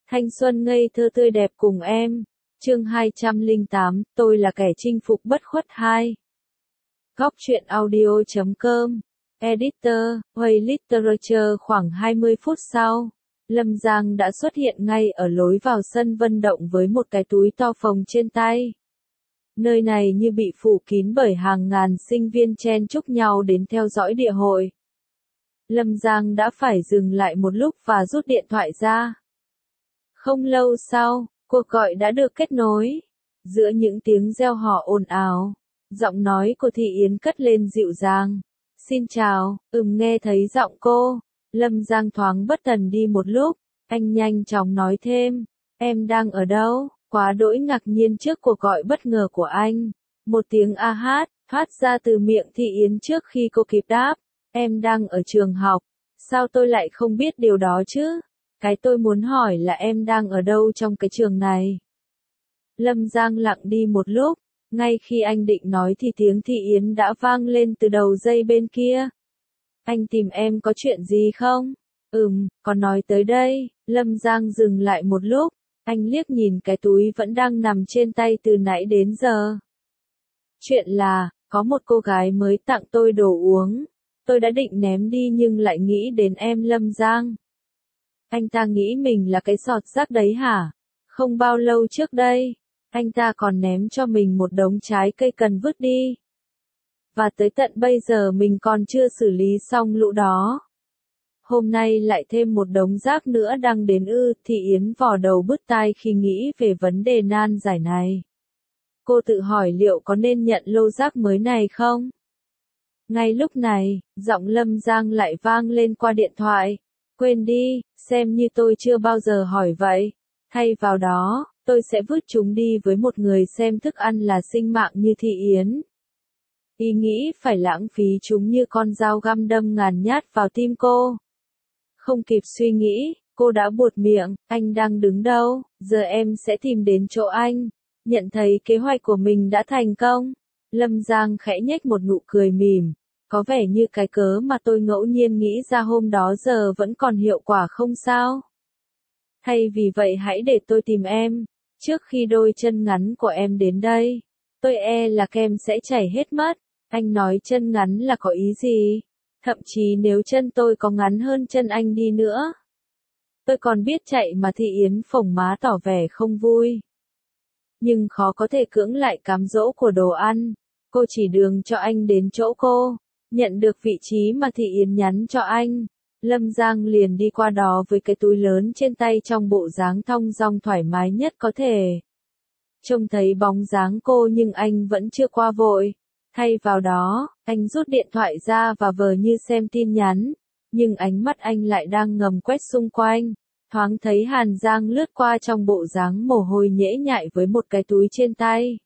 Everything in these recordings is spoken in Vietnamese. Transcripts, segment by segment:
Thanh xuân ngây thơ tươi đẹp cùng em. Chương 208, tôi là kẻ chinh phục bất khuất 2. Góc truyện audio.com. Editor, Way Literature. Khoảng 20 phút sau, Lâm Giang đã xuất hiện ngay ở lối vào sân vận động với một cái túi to phồng trên tay. Nơi này như bị phủ kín bởi hàng ngàn sinh viên chen chúc nhau đến theo dõi địa hội. Lâm Giang đã phải dừng lại một lúc và rút điện thoại ra. Không lâu sau, cuộc gọi đã được kết nối. Giữa những tiếng reo hò ồn ào, giọng nói của Thị Yến cất lên dịu dàng. Xin chào, nghe thấy giọng cô. Lâm Giang thoáng bất thần đi một lúc, anh nhanh chóng nói thêm, em đang ở đâu? Quá đỗi ngạc nhiên trước cuộc gọi bất ngờ của anh. Một tiếng a hát, thoát ra từ miệng Thị Yến trước khi cô kịp đáp. Em đang ở trường học. Sao tôi lại không biết điều đó chứ? Cái tôi muốn hỏi là em đang ở đâu trong cái trường này? Lâm Giang lặng đi một lúc, ngay khi anh định nói thì tiếng Thị Yến đã vang lên từ đầu dây bên kia. Anh tìm em có chuyện gì không? Còn nói tới đây. Lâm Giang dừng lại một lúc, anh liếc nhìn cái túi vẫn đang nằm trên tay từ nãy đến giờ. Chuyện là, có một cô gái mới tặng tôi đồ uống. Tôi đã định ném đi nhưng lại nghĩ đến em Lâm Giang. Anh ta nghĩ mình là cái sọt rác đấy hả? Không bao lâu trước đây, anh ta còn ném cho mình một đống trái cây cần vứt đi. Và tới tận bây giờ mình còn chưa xử lý xong lũ đó. Hôm nay lại thêm một đống rác nữa đang đến Thị Yến vò đầu bứt tai khi nghĩ về vấn đề nan giải này. Cô tự hỏi liệu có nên nhận lô rác mới này không? Ngay lúc này, giọng Lâm Giang lại vang lên qua điện thoại. Quên đi, xem như tôi chưa bao giờ hỏi vậy. Thay vào đó, tôi sẽ vứt chúng đi với một người xem thức ăn là sinh mạng như Thị Yến. Ý nghĩ phải lãng phí chúng như con dao găm đâm ngàn nhát vào tim cô. Không kịp suy nghĩ, cô đã buột miệng, anh đang đứng đâu, giờ em sẽ tìm đến chỗ anh. Nhận thấy kế hoạch của mình đã thành công. Lâm Giang khẽ nhếch một nụ cười mỉm. Có vẻ như cái cớ mà tôi ngẫu nhiên nghĩ ra hôm đó giờ vẫn còn hiệu quả không sao? Thay vì vậy hãy để tôi tìm em, trước khi đôi chân ngắn của em đến đây. Tôi e là kem sẽ chảy hết mất. Anh nói chân ngắn là có ý gì? Thậm chí nếu chân tôi có ngắn hơn chân anh đi nữa. Tôi còn biết chạy mà. Thị Yến phồng má tỏ vẻ không vui. Nhưng khó có thể cưỡng lại cám dỗ của đồ ăn. Cô chỉ đường cho anh đến chỗ cô. Nhận được vị trí mà Thị Yến nhắn cho anh, Lâm Giang liền đi qua đó với cái túi lớn trên tay trong bộ dáng thong dong thoải mái nhất có thể. Trông thấy bóng dáng cô nhưng anh vẫn chưa qua vội. Thay vào đó, anh rút điện thoại ra và vờ như xem tin nhắn, nhưng ánh mắt anh lại đang ngầm quét xung quanh. Thoáng thấy Hàn Giang lướt qua trong bộ dáng mồ hôi nhễ nhại với một cái túi trên tay.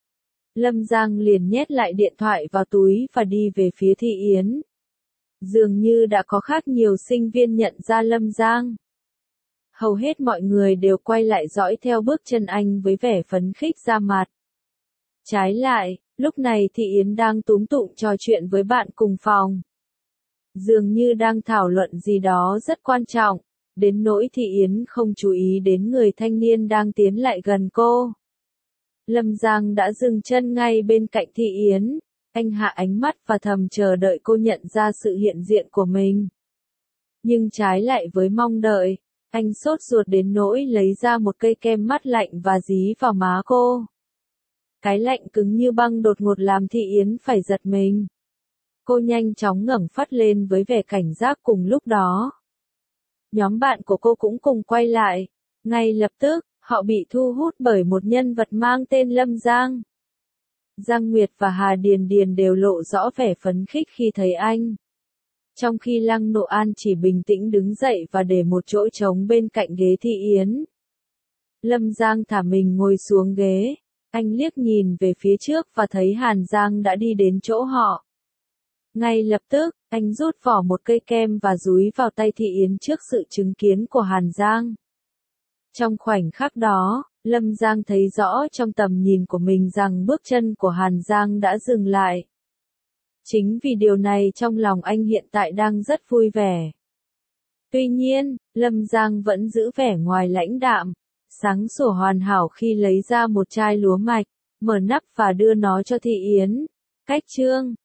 Lâm Giang liền nhét lại điện thoại vào túi và đi về phía Thị Yến. Dường như đã có khác nhiều sinh viên nhận ra Lâm Giang. Hầu hết mọi người đều quay lại dõi theo bước chân anh với vẻ phấn khích ra mặt. Trái lại, lúc này Thị Yến đang túm tụm trò chuyện với bạn cùng phòng. Dường như đang thảo luận gì đó rất quan trọng, đến nỗi Thị Yến không chú ý đến người thanh niên đang tiến lại gần cô. Lâm Giang đã dừng chân ngay bên cạnh Thị Yến. Anh hạ ánh mắt và thầm chờ đợi cô nhận ra sự hiện diện của mình. Nhưng trái lại với mong đợi, anh sốt ruột đến nỗi lấy ra một cây kem mắt lạnh và dí vào má cô. Cái lạnh cứng như băng đột ngột làm Thị Yến phải giật mình. Cô nhanh chóng ngẩng phát lên với vẻ cảnh giác cùng lúc đó. Nhóm bạn của cô cũng cùng quay lại. Ngay lập tức, họ bị thu hút bởi một nhân vật mang tên Lâm Giang. Giang Nguyệt và Hà Điền Điền đều lộ rõ vẻ phấn khích khi thấy anh. Trong khi Lăng Nộ An chỉ bình tĩnh đứng dậy và để một chỗ trống bên cạnh ghế Thị Yến. Lâm Giang thả mình ngồi xuống ghế. Anh liếc nhìn về phía trước và thấy Hàn Giang đã đi đến chỗ họ. Ngay lập tức, anh rút vỏ một cây kem và dúi vào tay Thị Yến trước sự chứng kiến của Hàn Giang. Trong khoảnh khắc đó, Lâm Giang thấy rõ trong tầm nhìn của mình rằng bước chân của Hàn Giang đã dừng lại. Chính vì điều này trong lòng anh hiện tại đang rất vui vẻ. Tuy nhiên, Lâm Giang vẫn giữ vẻ ngoài lãnh đạm, sáng sủa hoàn hảo khi lấy ra một chai lúa mạch, mở nắp và đưa nó cho Thị Yến. Cách chương